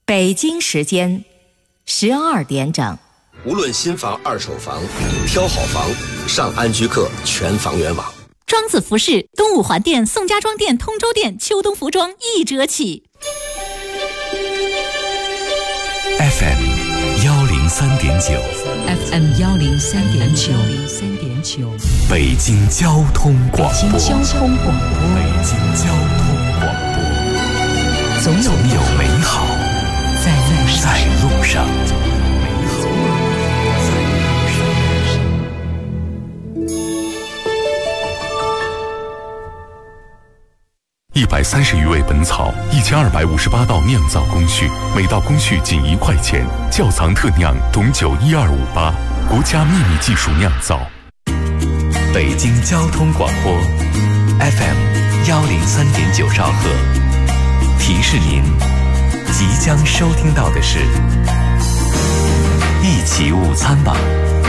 北京时间12点整。 无论新房、二手房，挑好房，上安居客全房源网。 庄子服饰东五环店、宋家庄店、通州店秋冬服装1折起。 FM 103.9 FM 103.9 北京交通广播。 北京交通广播。 北京交通广播。总有美好在路上。130余味本草，1258道酿造工序，每道工序仅1块钱。窖藏特酿董酒12588，国家秘密技术酿造。北京交通广播 FM 103.9兆赫，提示您即将收听到的是一起午餐吧。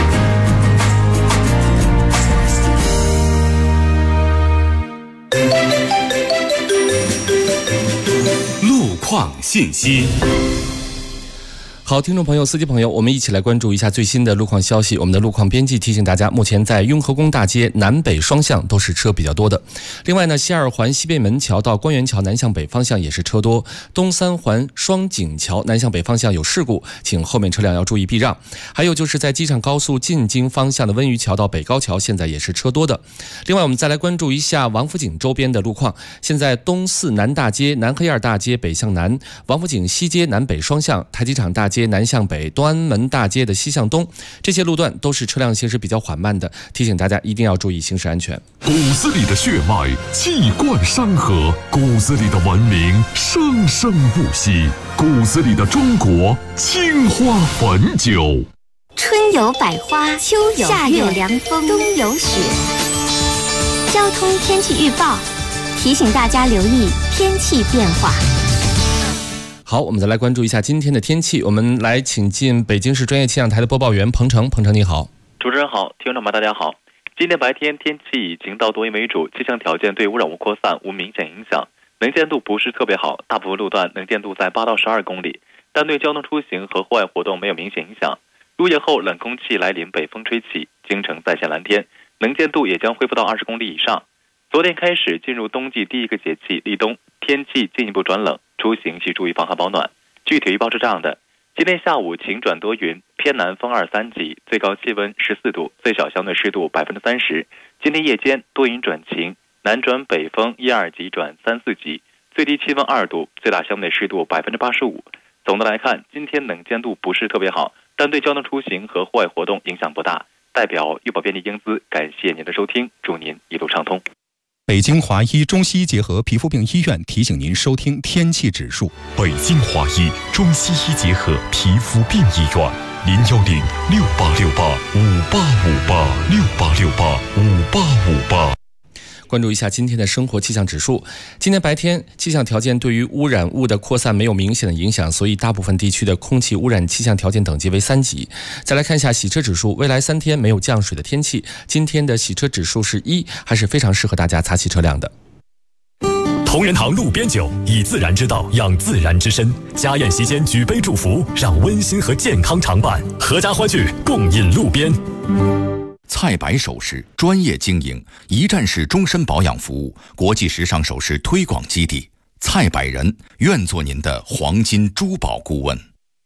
路况信息。 好，听众朋友、司机朋友，我们一起来关注一下最新的路况消息。我们的路况编辑提醒大家，目前在雍和宫大街南北双向都是车比较多的。另外呢，西二环西贝门桥到官园桥南向北方向也是车多。东三环双井桥南向北方向有事故，请后面车辆要注意避让。还有就是在机场高速进京方向的温榆桥到北高桥现在也是车多的。另外我们再来关注一下王府井周边的路况。现在东四南大街、南黑二大街北向南、王府井西街南北双向、台机场大街南向北、东安门大街的西向东，这些路段都是车辆行驶比较缓慢的，提醒大家一定要注意行驶安全。 骨子里的血脉气贯山河，骨子里的文明生生不息，骨子里的中国青花汾酒。 春有百花，秋有夏有凉风，冬有雪。交通天气预报提醒大家留意天气变化。 好，我们再来关注一下今天的天气。我们来请进北京市专业气象台的播报员彭程。彭程你好。 主持人好，听众们大家好。今天白天天气以晴到多云为主，气象条件对污染物扩散无明显影响，能见度不是特别好，大部分路段能见度在8到12公里，但对交通出行和户外活动没有明显影响。入夜后冷空气来临，北风吹起，京城再现蓝天，能见度也将恢复到20公里以上。昨天开始进入冬季第一个节气立冬，天气进一步转冷，出行需注意防寒保暖。具体预报是这样的：今天下午晴转多云，偏南风2、3级，最高气温14度，最小相对湿度30%。今天夜间多云转晴，南转北风1、2级转3、4级，最低气温2度，最大相对湿度85%。总的来看，今天能见度不是特别好，但对交通出行和户外活动影响不大。代表预报编辑英姿，感谢您的收听，祝您一路畅通。 北京华医中西医结合皮肤病医院提醒您收听天气指数。 北京华医中西医结合皮肤病医院，010-6868-5858，6868-5858。 关注一下今天的生活气象指数。今天白天气象条件对于污染物的扩散没有明显的影响，所以大部分地区的空气污染气象条件等级为3级。再来看一下洗车指数，未来3天没有降水的天气，今天的洗车指数是1，还是非常适合大家擦洗车辆的。 同仁堂路边酒，以自然之道养自然之身。家宴席间举杯祝福，让温馨和健康常伴。阖家欢聚，共饮路边。 蔡白首饰专业经营，一站式终身保养服务，国际时尚首饰推广基地。蔡百人愿做您的黄金珠宝顾问。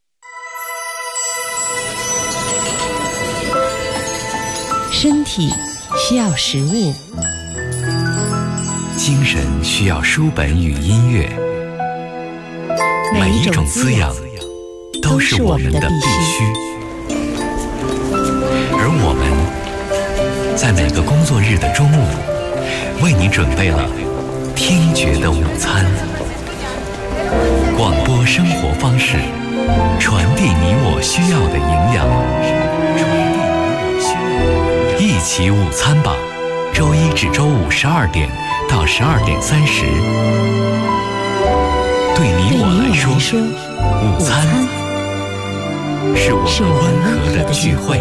身体需要食物， 精神需要书本与音乐，每一种滋养都是我们的必须。而我们在每个工作日的中午，为你准备了听觉的午餐。广播生活方式，传递你我需要的营养。一起午餐吧，周一至周五12点到12点30。对你我来说，午餐是我们温和的聚会。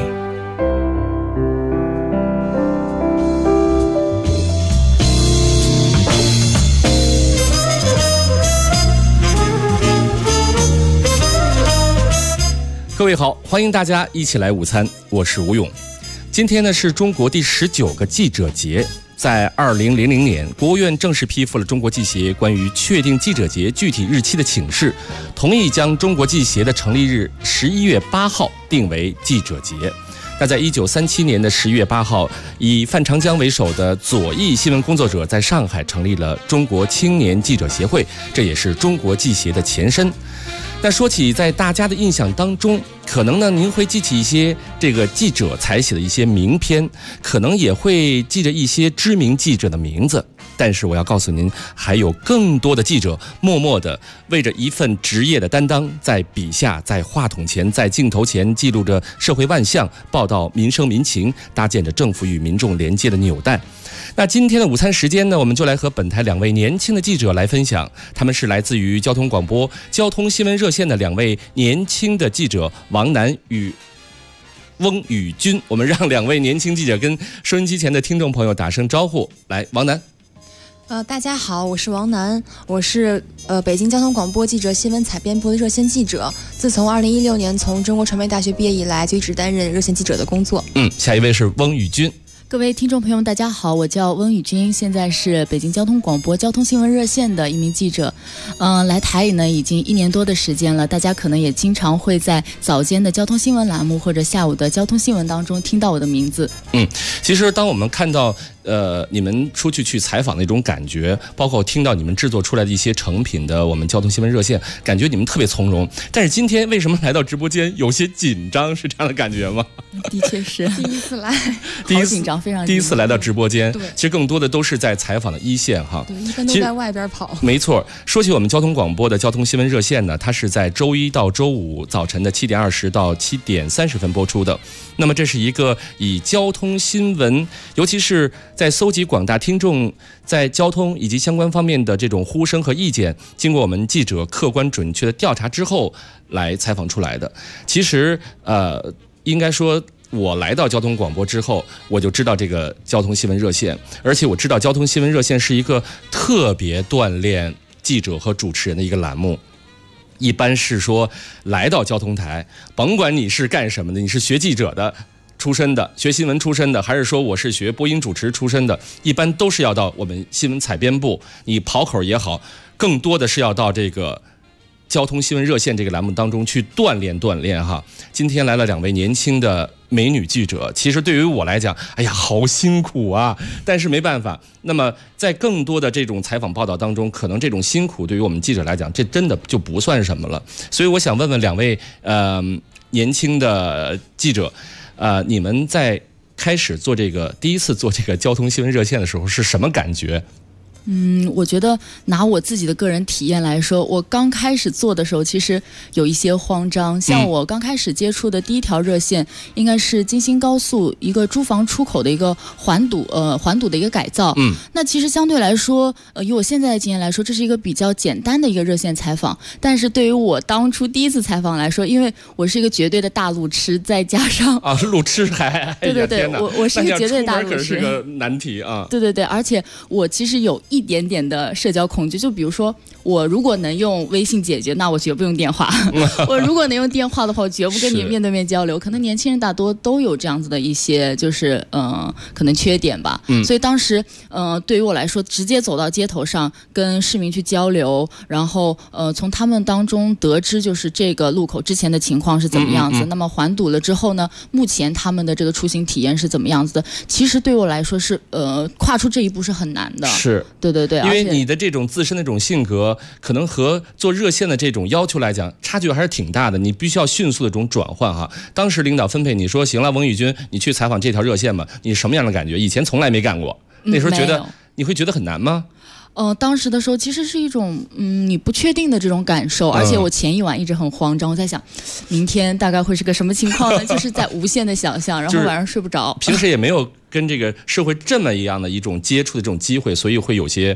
各位好，欢迎大家一起来午餐，我是吴勇。今天呢是中国第19个记者节，在2000年，国务院正式批复了中国记协关于确定记者节具体日期的请示，同意将中国记协的成立日11月8号定为记者节。那在1937年的11月8号，以范长江为首的左翼新闻工作者在上海成立了中国青年记者协会，这也是中国记协的前身。那说起在大家的印象当中，可能呢您会记起一些这个记者采写的一些名篇，可能也会记着一些知名记者的名字，但是我要告诉您，还有更多的记者默默地为着一份职业的担当，在笔下，在话筒前，在镜头前记录着社会万象，报道民生民情，搭建着政府与民众连接的纽带。那今天的午餐时间呢，我们就来和本台2位年轻的记者来分享，他们是来自于交通广播交通新闻热线的2位年轻的记者王楠与翁宇军。我们让2位年轻记者跟收音机前的听众朋友打声招呼。来，王楠。 大家好，我是王楠，我是北京交通广播记者新闻采编部的热线记者。自从2016年从中国传媒大学毕业以来，就一直担任热线记者的工作。 下一位是翁宇军。 各位听众朋友们，大家好，我叫翁宇军，现在是北京交通广播交通新闻热线的一名记者。来台里呢已经1年多的时间了，大家可能也经常会在早间的交通新闻栏目或者下午的交通新闻当中听到我的名字。 其实当我们看到你们出去采访的一种感觉，包括听到你们制作出来的一些成品的我们交通新闻热线，感觉你们特别从容。但是今天为什么来到直播间有些紧张，是这样的感觉吗？ 的确是第一次来， 好紧张，非常紧张。 第一次来到直播间，其实更多的都是在采访的一线哈。 对，一般都在外边跑。 没错，说起我们交通广播的交通新闻热线呢，它是在周一到周五早晨的7点20到7点30分播出的。那么这是一个以交通新闻，尤其是在搜集广大听众在交通以及相关方面的这种呼声和意见，经过我们记者客观准确的调查之后来采访出来的。其实应该说我来到交通广播之后，我就知道这个交通新闻热线，而且我知道交通新闻热线是一个特别锻炼记者和主持人的一个栏目。一般是说来到交通台，甭管你是干什么的，你是学记者的出身的，学新闻出身的，还是说我是学播音主持出身的，一般都是要到我们新闻采编部，你跑口也好，更多的是要到这个交通新闻热线这个栏目当中去锻炼哈。今天来了2位年轻的美女记者，其实对于我来讲，哎呀，好辛苦啊！但是没办法，那么在更多的这种采访报道当中，可能这种辛苦对于我们记者来讲，这真的就不算什么了。所以我想问问2位年轻的记者，你们在开始做第一次做这个交通新闻热线的时候是什么感觉？ 我觉得拿我自己的个人体验来说，我刚开始做的时候其实有一些慌张。像我刚开始接触的第一条热线应该是京新高速一个珠房出口的一个环堵的一个改造。那其实相对来说以我现在的经验来说，这是一个比较简单的一个热线采访。但是对于我当初第一次采访来说，因为我是一个绝对的大路痴，再加上路痴还对，我是一个绝对大路痴， 可是个难题啊。 对，而且我其实有一点点的社交恐惧，就比如说我如果能用微信解决，那我绝不用电话我如果能用电话的话，我绝不跟你面对面交流。可能年轻人大多都有这样子的一些就是可能缺点吧。所以当时对于我来说，直接走到街头上跟市民去交流，然后从他们当中得知就是这个路口之前的情况是怎么样子，那么环堵了之后呢，目前他们的这个出行体验是怎么样子的，其实对我来说是跨出这一步是很难的。 是对，因为你的这种自身的这种性格，可能和做热线的这种要求来讲，差距还是挺大的。你必须要迅速的这种转换哈。当时领导分配你说，行了，翁宇军，你去采访这条热线吧，你什么样的感觉？以前从来没干过，那时候觉得你会觉得很难吗？ 当时的时候其实是一种你不确定的这种感受，而且我前一晚一直很慌张，我在想明天大概会是个什么情况呢？就是在无限的想象，然后晚上睡不着。 平时也没有跟这个社会这么一样的一种接触的这种机会，所以会有些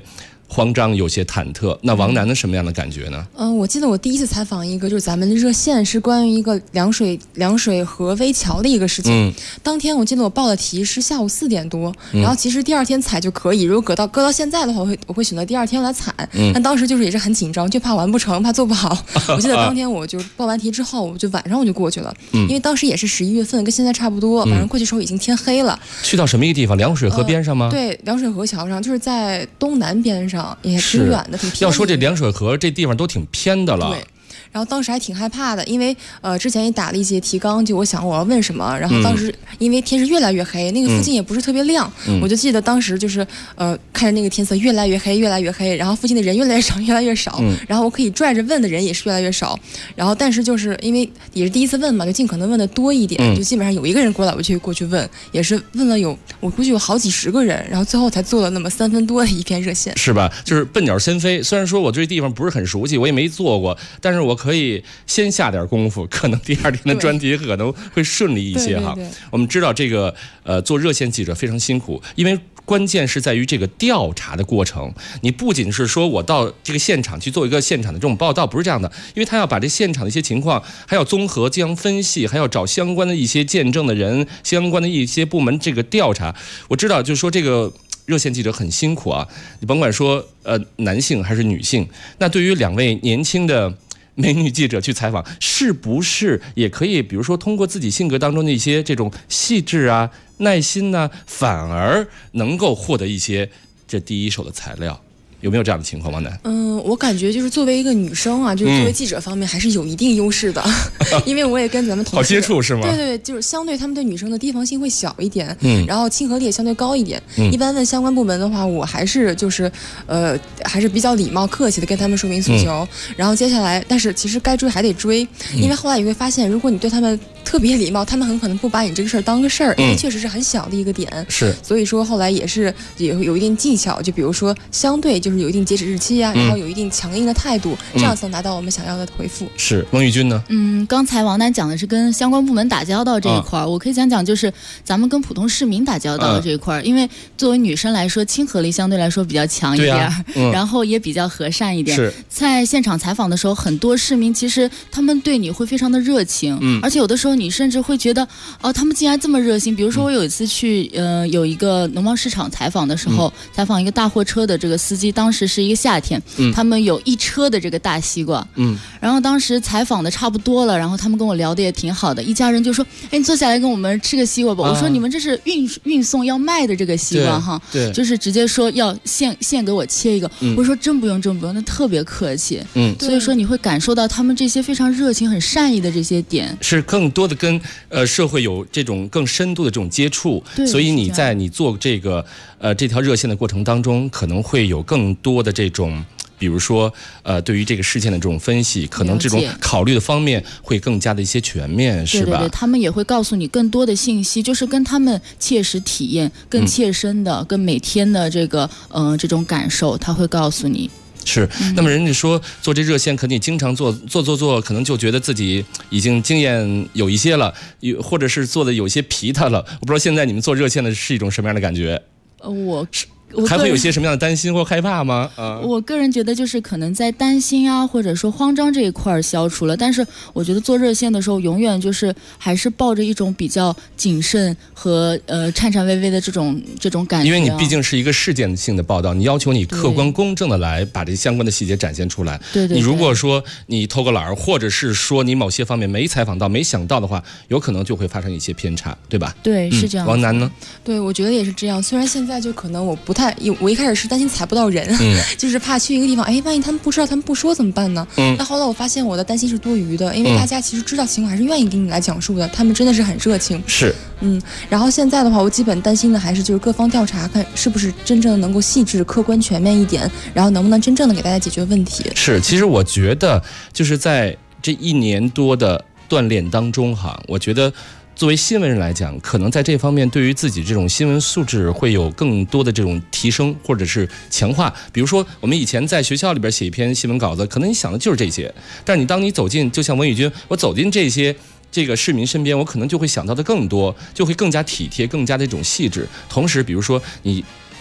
慌张，有些忐忑。那王楠的什么样的感觉呢？ 我记得我第一次采访一个就是咱们的热线是关于一个凉水河危桥的一个事情。当天我记得我报的题是下午4点多，然后其实第二天采就可以，如果搁到现在的话，我会选择第二天来采。但当时就是也是很紧张，就怕完不成，怕做不好。我记得当天我就报完题之后，我就晚上我就过去了，因为当时也是11月份，跟现在差不多，反正过去时候已经天黑了。 去到什么一个地方？凉水河边上吗？ 对，凉水河桥上，就是在东南边上，也挺远的，挺偏的。 要说这凉水河这地方都挺偏的了。 对。然后当时还挺害怕的，因为之前也打了一些提纲，就我想我要问什么，然后当时因为天是越来越黑，那个附近也不是特别亮，我就记得当时就是看着那个天色越来越黑，越来越黑，然后附近的人越来越少，越来越少，然后我可以拽着问的人也是越来越少，然后但是就是因为也是第一次问嘛，就尽可能问的多一点，就基本上有一个人过来我就过去问，也是问了我估计有好几10个人，然后最后才做了那么3分多的一篇热线， 是吧？就是笨鸟先飞。虽然说我对这地方不是很熟悉，我也没做过，但是我可以先下点功夫，可能第二天的专题可能会顺利一些哈。我们知道这个做热线记者非常辛苦，因为关键是在于这个调查的过程。你不仅是说我到这个现场去做一个现场的这种报道，不是这样的，因为他要把这现场的一些情况还要综合进行分析，还要找相关的一些见证的人，相关的一些部门这个调查。我知道就是说这个热线记者很辛苦啊，你甭管说男性还是女性，那对于2位年轻的美女记者去采访，是不是也可以比如说通过自己性格当中的一些这种细致啊、耐心呢，反而能够获得一些这第一手的材料？有没有这样的情况，王楠？ 我感觉就是作为一个女生啊，就是作为记者方面还是有一定优势的，因为我也跟咱们同事好接触是吗？ 对，就是相对他们对女生的提防性会小一点，然后亲和力也相对高一点。一般问相关部门的话，我还是就是还是比较礼貌客气的跟他们说明诉求，然后接下来，但是其实该追还得追，因为后来你会发现，如果你对他们特别礼貌，他们很可能不把你这个事儿当个事儿，因为确实是很小的一个点。 是， 所以说后来也是有一定技巧，就比如说相对就是有一定截止日期啊，然后有一定强硬的态度，这样才能拿到我们想要的回复。 是，孟玉军呢？ 刚才王楠讲的是跟相关部门打交道这一块我可以讲就是咱们跟普通市民打交道的这一块因为作为女生来说，亲和力相对来说比较强一点，然后也比较和善一点。 是， 在现场采访的时候，很多市民其实他们对你会非常的热情，而且有的时候你甚至会觉得，他们竟然这么热心。比如说我有一次去有一个农贸市场采访的时候，采访一个大货车的这个司机，当时是一个夏天，他们有1车的这个大西瓜，然后当时采访的差不多了，然后他们跟我聊的也挺好的，一家人就说，你坐下来跟我们吃个西瓜吧。我说你们这是运送要卖的这个西瓜哈， 对， 就是直接说要现给我切一个，我说真不用，那特别客气，所以说你会感受到他们这些非常热情、很善意的这些点， 是更多的跟社会有这种更深度的这种接触，所以你在你做这个这条热线的过程当中，可能会有更多的这种。比如说，对于这个事件的这种分析，可能这种考虑的方面会更加的一些全面，是吧？ 对，他们也会告诉你更多的信息，就是跟他们切实体验、更切身的、跟每天的这个这种感受，他会告诉你。 是，那么人家说做这热线，可你经常做，可能就觉得自己已经经验有一些了，或者是做的有些疲沓了。我不知道现在你们做热线的是一种什么样的感觉？还会有些什么样的担心或害怕吗？ 我个人觉得就是可能在担心啊，或者说慌张这一块消除了，但是我觉得做热线的时候，永远就是还是抱着一种比较谨慎和颤颤巍巍的这种感觉， 因为你毕竟是一个事件性的报道，你要求你客观公正的来把这相关的细节展现出来。 对， 你如果说你偷个懒儿，或者是说你某些方面没采访到、没想到的话，有可能就会发生一些偏差，对吧？ 对，是这样。 王楠呢？ 对，我觉得也是这样。虽然现在就可能我一开始是担心采不到人，就是怕去一个地方，万一他们不知道，他们不说怎么办呢？但后来我发现我的担心是多余的，因为大家其实知道情况，还是愿意跟你来讲述的，他们真的是很热情。 是， 然后现在的话，我基本担心的还是就是各方调查，看是不是真正的能够细致、客观、全面一点，然后能不能真正的给大家解决问题。 是，其实我觉得就是在这1年多的锻炼当中哈，我觉得。作为新闻人来讲，可能在这方面对于自己这种新闻素质会有更多的这种提升或者是强化。比如说我们以前在学校里边写一篇新闻稿子，可能你想的就是这些，但是当你走进，就像文宇军，我走进这个市民身边，我可能就会想到的更多，就会更加体贴，更加的这种细致。同时比如说你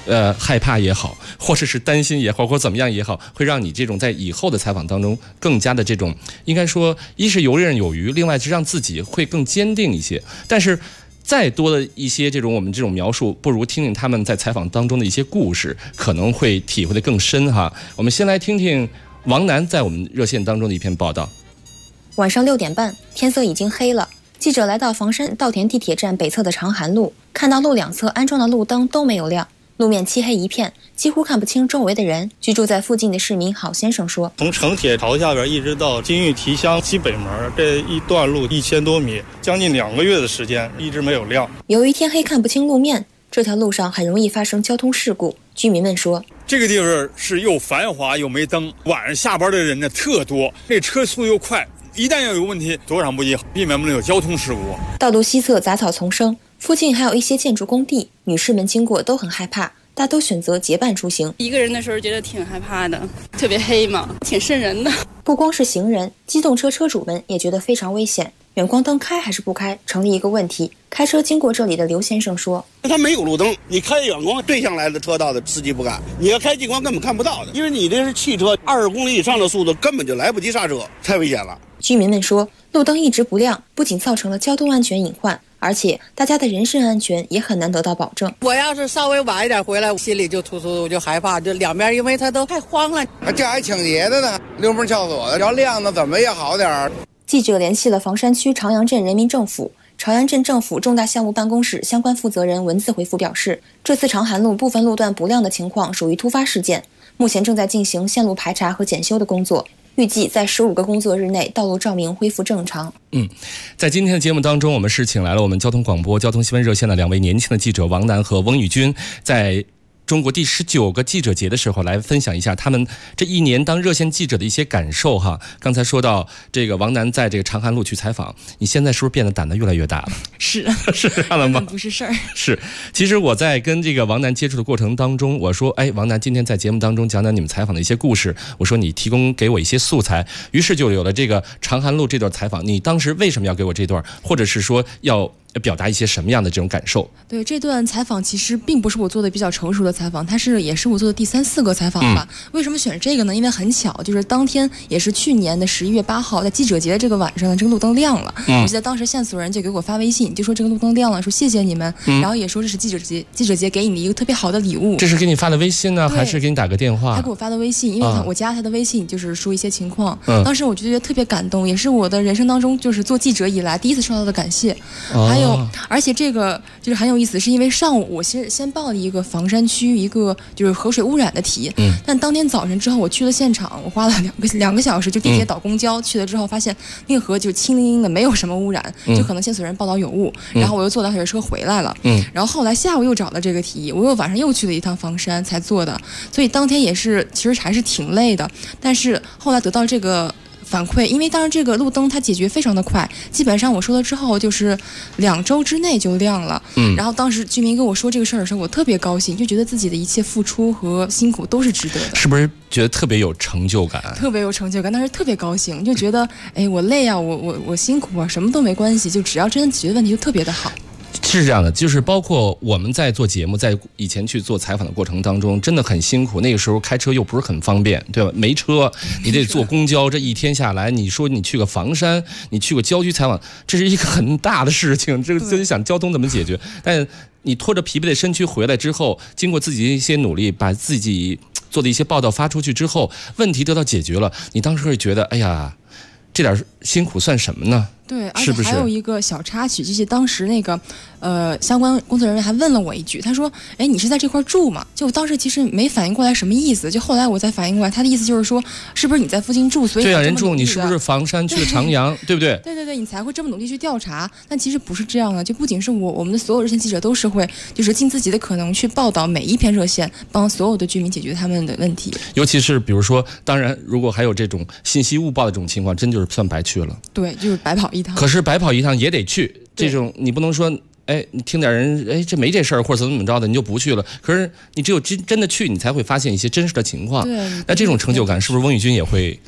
害怕也好，或者是担心也好，或怎么样也好，会让你这种在以后的采访当中更加的这种，应该说一是游刃有余，另外是让自己会更坚定一些。但是再多的一些这种我们这种描述，不如听听他们在采访当中的一些故事，可能会体会得更深哈。我们先来听听王楠在我们热线当中的一篇报道。 晚上6点半，天色已经黑了。记者来到房山稻田地铁站北侧的长涵路，看到路两侧安装的路灯都没有亮，路面漆黑一片，几乎看不清周围的人。居住在附近的市民郝先生说：“ 从城铁桥下边一直到金玉提乡西北门这一段路1000多米，将近2个月的时间一直没有亮。 由于天黑看不清路面，这条路上很容易发生交通事故。居民们说， 这个地方是又繁华又没灯，晚上下班的人呢特多，这车速又快。”一旦要有问题，躲闪不及，避免不了有交通事故。 道路西侧杂草丛生，附近还有一些建筑工地，女士们经过都很害怕，大都选择结伴出行。 一个人的时候觉得挺害怕的，特别黑嘛，挺瘆人的。 不光是行人，机动车车主们也觉得非常危险。远光灯开还是不开，成了一个问题。开车经过这里的刘先生说：“ 他没有路灯，你开远光对向来的车道的司机不敢，你要开近光根本看不到的，因为你这是汽车，20公里以上的速度根本就来不及刹车，太危险了。” 居民们说，路灯一直不亮，不仅造成了交通安全隐患，而且大家的人身安全也很难得到保证。 我要是稍微晚一点回来，我心里就突突，我就害怕，就两边因为它都太慌了。 这还抢劫的呢，溜门撬锁的，要亮的怎么也好点。 记者联系了房山区长阳镇人民政府。朝阳镇政府重大项目办公室相关负责人文字回复表示，这次长涵路部分路段不亮的情况属于突发事件，目前正在进行线路排查和检修的工作，预计在15个工作日内道路照明恢复正常。 在今天的节目当中，我们是请来了我们交通广播交通新闻热线的2位年轻的记者王楠和翁宇军，在中国第19个记者节的时候来分享一下他们这一年当热线记者的一些感受哈。刚才说到这个王楠在这个长涵路去采访，你现在是不是变得胆子越来越大了？ 是是这样的吗？ 不是事儿。 是，其实我在跟这个王楠接触的过程当中，我说，王楠今天在节目当中讲讲你们采访的一些故事，我说你提供给我一些素材，于是就有了这个长涵路这段采访。你当时为什么要给我这段，或者是说要表达一些什么样的这种感受？ 对，这段采访其实并不是我做的比较成熟的采访，也是我做的第3、4个采访吧。为什么选这个呢？因为很巧，就是当天也是去年的11月8号，在记者节的这个晚上呢，这个路灯亮了。我记得当时线索人就给我发微信，就说这个路灯亮了，说谢谢你们，然后也说这是记者节给你的一个特别好的礼物。 这是给你发的微信呢，还是给你打个电话？ 他给我发的微信，因为我加他的微信，就是说一些情况。当时我就觉得特别感动，也是我的人生当中就是做记者以来第一次收到的感谢。还有，而且这个就是很有意思，是因为上午我先报了一个房山区一个就是河水污染的题，但当天早晨之后我去了现场，我花了两个小时，就地铁倒公交去了之后，发现那个河就清零零的，没有什么污染，就可能线索人报道有误，然后我又坐2小时车回来了，然后后来下午又找了这个题，我又晚上又去了一趟房山才做的，所以当天也是其实还是挺累的，但是后来得到这个反馈，因为当时这个路灯它解决非常的快，基本上我说了之后就是2周之内就亮了。然后当时居民跟我说这个事儿的时候，我特别高兴，就觉得自己的一切付出和辛苦都是值得的。 是不是觉得特别有成就感？ 特别有成就感，当时特别高兴，就觉得我累啊，我辛苦啊，什么都没关系，就只要真的解决问题就特别的好。 是这样的，就是包括我们在做节目，在以前去做采访的过程当中，真的很辛苦。那个时候开车又不是很方便，对吧？没车，你得坐公交，这一天下来，你说你去个房山，你去个郊区采访，这是一个很大的事情。这个自己想交通怎么解决？但你拖着疲惫的身躯回来之后，经过自己的一些努力，把自己做的一些报道发出去之后，问题得到解决了，你当时会觉得，哎呀，这点辛苦算什么呢？ 对，而且还有一个小插曲，就是当时那个相关工作人员还问了我一句，他说：“你是在这块住吗？”就我当时其实没反应过来什么意思，就后来我才反应过来，他的意思就是说，是不是你在附近住，所以对啊，人住你是不是房山去了长阳，对不对？ 对，你才会这么努力去调查。但其实不是这样的，就不仅是我们的所有热线记者都是会，就是尽自己的可能去报道每一篇热线，帮所有的居民解决他们的问题。 尤其是比如说，当然如果还有这种信息误报的这种情况，真就是算白去了。 对，就是白跑一趟。 可是白跑一趟也得去，这种你不能说，你听点人，这没这事儿，或者怎么着的，你就不去了。可是你只有真的去，你才会发现一些真实的情况。 对， 那这种成就感，是不是翁宇军也会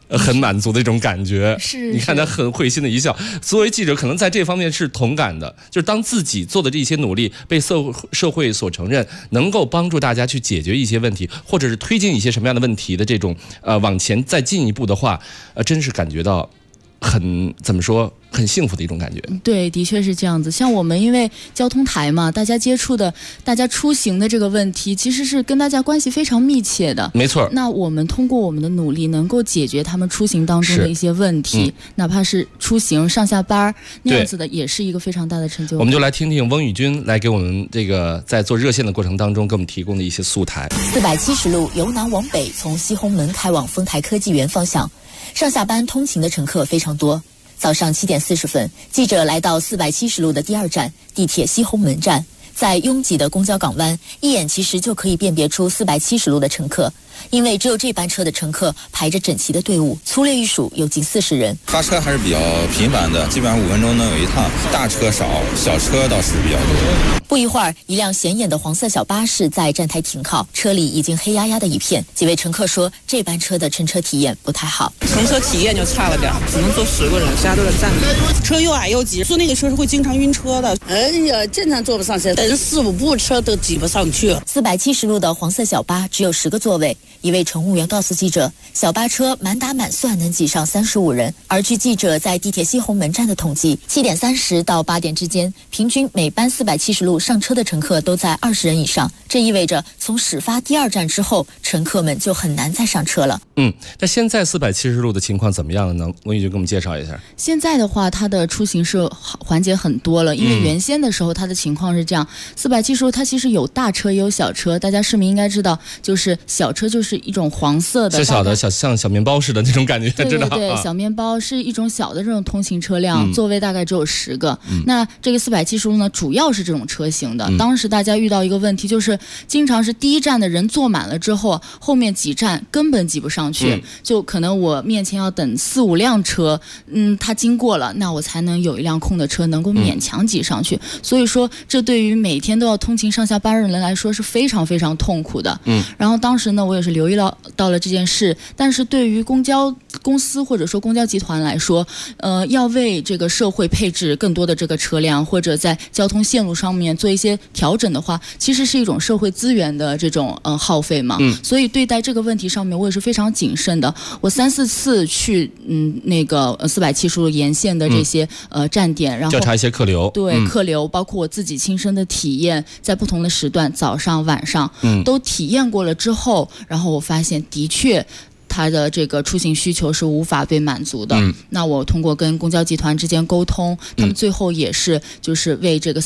很满足的一种感觉。 是， 你看他很会心的一笑。作为记者，可能在这方面是同感的，就是当自己做的这些努力被社会所承认，能够帮助大家去解决一些问题，或者是推进一些什么样的问题的这种往前再进一步的话，真是感觉到怎么说，很幸福的一种感觉。 对，的确是这样子。像我们因为交通台嘛，大家出行的这个问题，其实是跟大家关系非常密切的。 没错。 那我们通过我们的努力，能够解决他们出行当中的一些问题，哪怕是出行上下班那样子的，也是一个非常大的成就感。 我们就来听听翁宇君来给我们这个在做热线的过程当中给我们提供的一些素材。 470路由南往北，从西红门开往丰台科技园方向，上下班通勤的乘客非常多。早上7点40分，记者来到470路的第2站地铁西红门站，在拥挤的公交港湾，一眼其实就可以辨别出470路的乘客。因为只有这班车的乘客排着整齐的队伍，粗略一数有近40人。 发车还是比较频繁的，基本上5分钟能有一趟，大车少，小车倒是比较多。 不一会儿，一辆显眼的黄色小巴士在站台停靠，车里已经黑压压的一片。几位乘客说，这班车的乘车体验不太好， 乘车体验就差了点，只能坐10个人，其他都是站着。车又矮又挤，坐那个车是会经常晕车的。 哎呀，经常坐不上车，等4、5部车都挤不上去。 470路的黄色小巴只有10个座位。一位乘务员告诉记者，小巴车满打满算能挤上35人。而据记者在地铁西红门站的统计，7点30到8点之间，平均每班470路上车的乘客都在20人以上。这意味着从始发第2站之后，乘客们就很难再上车了。 那现在470路的情况怎么样了呢？翁宇君给我们介绍一下。 现在的话，它的出行是缓解很多了，因为原先的时候它的情况是这样，470路它其实有大车也有小车，大家市民应该知道，就是小车就是一种黄色的， 小的像小面包似的那种感觉， 对知道？ 对，小面包是一种小的这种通行车辆，座位大概只有10个。那这个470路呢，主要是这种车型的。当时大家遇到一个问题，就是经常是第一站的人坐满了之后，后面几站根本挤不上去，就可能我面前要等4、5辆车，它经过了，那我才能有一辆空的车能够勉强挤上去。所以说，这对于每天都要通勤上下班的人来说是非常非常痛苦的。然后当时呢，我也是留意到了这件事，但是对于公交公司或者说公交集团来说，要为这个社会配置更多的这个车辆，或者在交通线路上面做一些调整的话，其实是一种社会资源的这种耗费嘛。所以对待这个问题上面，我也是非常谨慎的。我3、4次去那个470路沿线的这些站点，然后调查一些客流， 对客流，包括我自己亲身的体验，在不同的时段，早上、晚上都体验过了之后，然后我发现的确它的这个出行需求是无法被满足的。那我通过跟公交集团之间沟通，他们最后也是就是为这个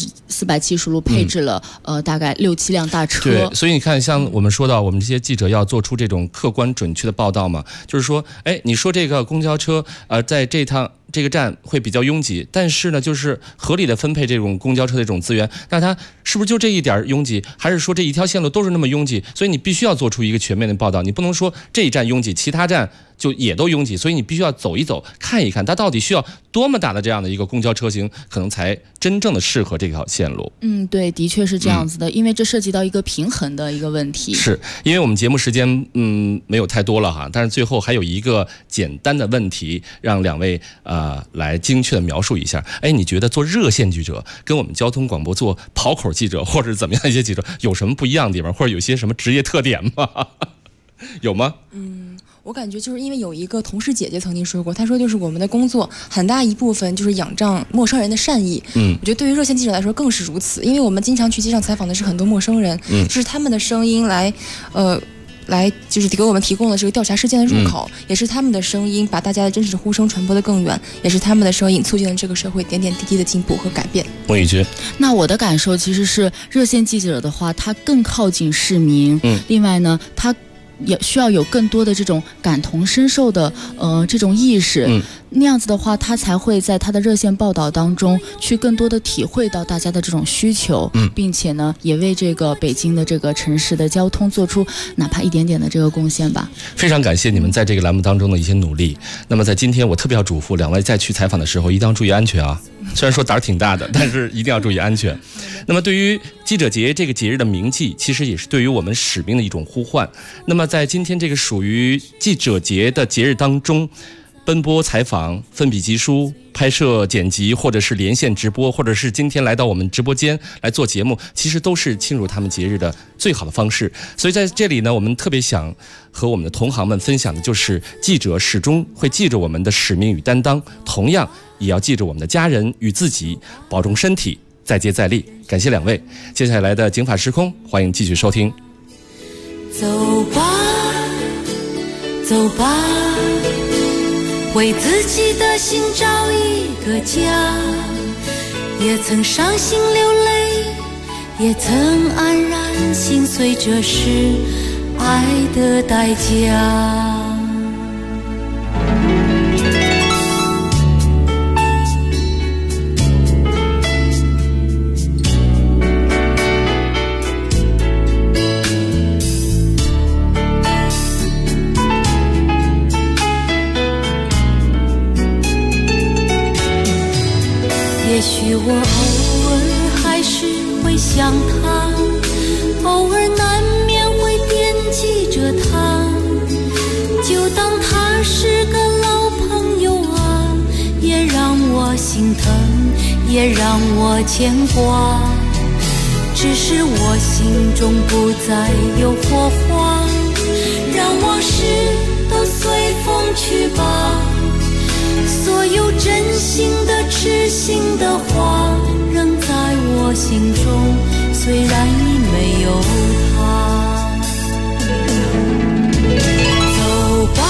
470路配置了大概6、7辆大车。 对，所以你看，像我们说到，我们这些记者要做出这种客观准确的报道嘛，就是说，你说这个公交车在这个站会比较拥挤，但是呢，就是合理的分配这种公交车的这种资源，那它是不是就这一点拥挤，还是说这一条线路都是那么拥挤？所以你必须要做出一个全面的报道，你不能说这一站拥挤，其他站就也都拥挤，所以你必须要走一走，看一看它到底需要多么大的这样的一个公交车型，可能才真正的适合这条线路。 对，的确是这样子的，因为这涉及到一个平衡的一个问题。 是因为我们节目时间没有太多了哈，但是最后还有一个简单的问题，让两位来精确的描述一下。你觉得做热线记者跟我们交通广播做跑口记者或者怎么样一些记者有什么不一样的地方，或者有些什么职业特点吗？有吗？ 我感觉就是因为有一个同事姐姐曾经说过，她说就是我们的工作很大一部分就是仰仗陌生人的善意。我觉得对于热线记者来说更是如此，因为我们经常去街上采访的是很多陌生人，就是他们的声音来就是给我们提供了这个调查事件的入口，也是他们的声音把大家的真实呼声传播得更远，也是他们的声音促进了这个社会点点滴滴的进步和改变。 翁宇君， 那我的感受其实是热线记者的话，他更靠近市民，另外呢，他也需要有更多的这种感同身受的这种意识。 那样子的话，他才会在他的热线报道当中去更多的体会到大家的这种需求，并且呢，也为这个北京的这个城市的交通做出哪怕一点点的这个贡献吧。 非常感谢你们在这个栏目当中的一些努力。那么在今天，我特别要嘱咐两位再去采访的时候，一定要注意安全啊！虽然说胆儿挺大的，但是一定要注意安全。那么对于记者节这个节日的铭记，其实也是对于我们使命的一种呼唤。那么在今天这个属于记者节的节日当中，奔波采访、奋笔疾书、拍摄剪辑，或者是连线直播，或者是今天来到我们直播间来做节目，其实都是庆祝他们节日的最好的方式。所以在这里呢，我们特别想和我们的同行们分享的就是，记者始终会记着我们的使命与担当，同样也要记着我们的家人与自己，保重身体，再接再厉。感谢两位。接下来的警法时空，欢迎继续收听。 走吧，走吧，为自己的心找一个家，也曾伤心流泪，也曾黯然心碎，这是爱的代价。也许我偶尔还是会想他，偶尔难免会惦记着他，就当他是个老朋友啊，也让我心疼，也让我牵挂。只是我心中不再有火花，让往事都随风去吧。所有真心的痴心的话仍在我心中，虽然已没有他。走吧，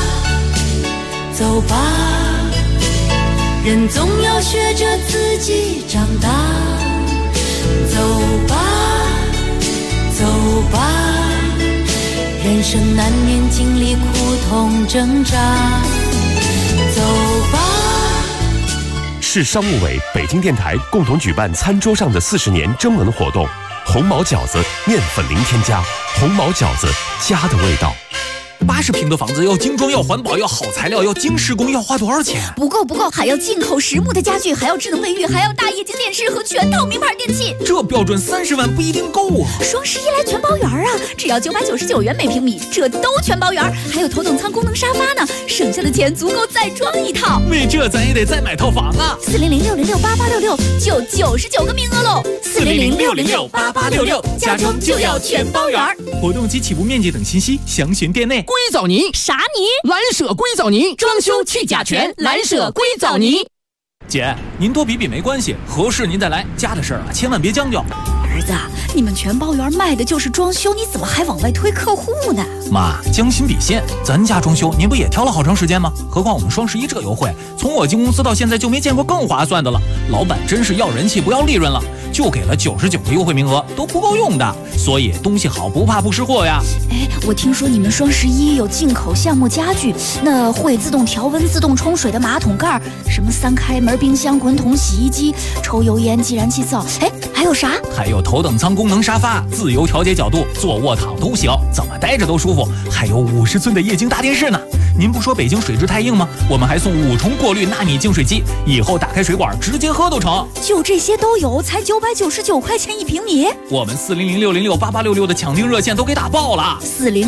走吧，人总要学着自己长大。走吧，走吧，人生难免经历苦痛挣扎。走吧。 市商务委、北京电台共同举办餐桌上的40年征文活动，红毛饺子面粉零添加，红毛饺子家的味道。 80平的房子要精装，要环保，要好材料，要精施工，要花多少钱？ 不够，还要进口实木的家具，还要智能卫浴，还要大液晶电视和全套名牌电器。 这标准30万不一定够啊！ 双11来全包圆啊，只要999元每平米，这都全包圆，还有头等舱功能沙发呢，省下的钱足够再装一套。 为这咱也得再买套房啊 ！400-606-8866就99个名额喽！400-606-8866， 家装就要全包圆。活动及起步面积等信息详询店内。 硅藻泥啥泥？ 蓝舍硅藻泥，装修去甲醛，蓝舍硅藻泥。 姐，您多比比没关系，合适您再来，家的事儿啊，千万别将就。 儿子，你们全包圆卖的就是装修，你怎么还往外推客户呢？ 妈，将心比心，咱家装修您不也挑了好长时间吗？何况我们双11这优惠，从我进公司到现在就没见过更划算的了。老板真是要人气不要利润了，就给了99个优惠名额，都不够用的。所以东西好不怕不识货呀。 哎，我听说你们双11有进口橡木家具，那会自动调温、自动冲水的马桶盖，什么3开门冰箱、滚筒洗衣机、抽油烟计燃器灶，哎，还有啥？ 还有头等舱功能沙发，自由调节角度，坐卧躺都行，怎么待着都舒服。还有50寸的液晶大电视呢。您不说北京水质太硬吗？我们还送5重过滤纳米净水机，以后打开水管直接喝都成。 就这些都有，才999块钱1平米。 我们400-606-8866的抢订热线都给打爆了。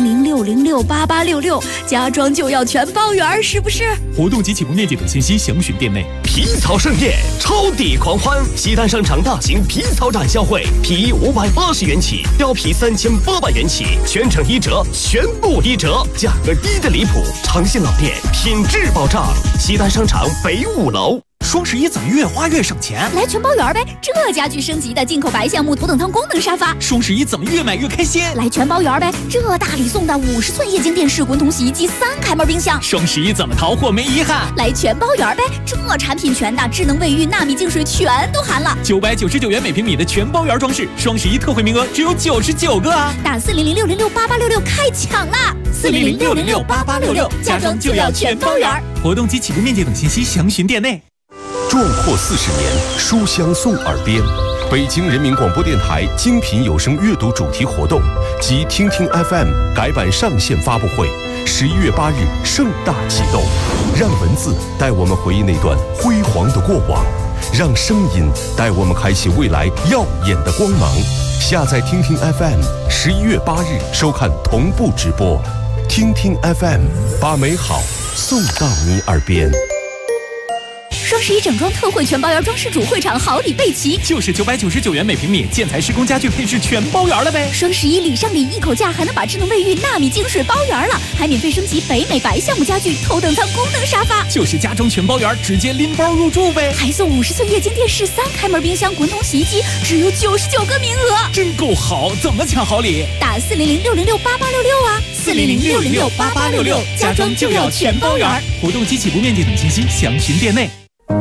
400-606-8866，家装就要全包圆，是不是？ 活动及起步面积等信息详询店内。 皮草盛宴，超抵狂欢！西单商场大型皮草展销会，皮衣580元起，貂皮3800元起，全程1折，全部1折，价格低的离谱。诚信老店，品质保障。西单商场北5楼。 双11怎么越花越省钱？ 来全包圆呗！这家具升级的进口白橡木头等舱功能沙发。 双11怎么越买越开心？ 来全包圆呗！这大礼送的50寸液晶电视、滚筒洗衣机、3开门冰箱。 双11怎么淘货没遗憾？ 来全包圆呗！这产品全的，智能卫浴、纳米净水全都含了。 999元每平米的全包圆装饰，双11特惠名额只有99个啊！ 打400-606-8866开抢啦 400-606-8866，家装就要全包圆。 活动及起步面积等信息详询店内。 壮阔40年，书香送耳边。北京人民广播电台精品有声阅读主题活动及听听 FM 改版上线发布会，11月8日盛大启动。让文字带我们回忆那段辉煌的过往，让声音带我们开启未来耀眼的光芒。下载听听 FM，11月8日收看同步直播。听听 FM， 把美好送到你耳边。 双11整装特惠全包圆装饰主会场好礼备齐， 就是999元每平米，建材施工家具配饰全包圆了呗。 双11礼上礼，一口价还能把智能卫浴纳米净水包圆了，还免费升级北美白项目家具头等舱功能沙发， 就是家装全包圆，直接拎包入住呗。 还送50寸液晶电视、3开门冰箱、滚筒洗衣机，只有99个名额， 真够好！怎么抢好礼？ 打400-606-8866啊 ！400-606-8866，家装就要全包圆。活动及起步面积等信息详询店内。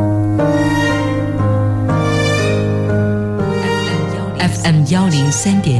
FM 103.9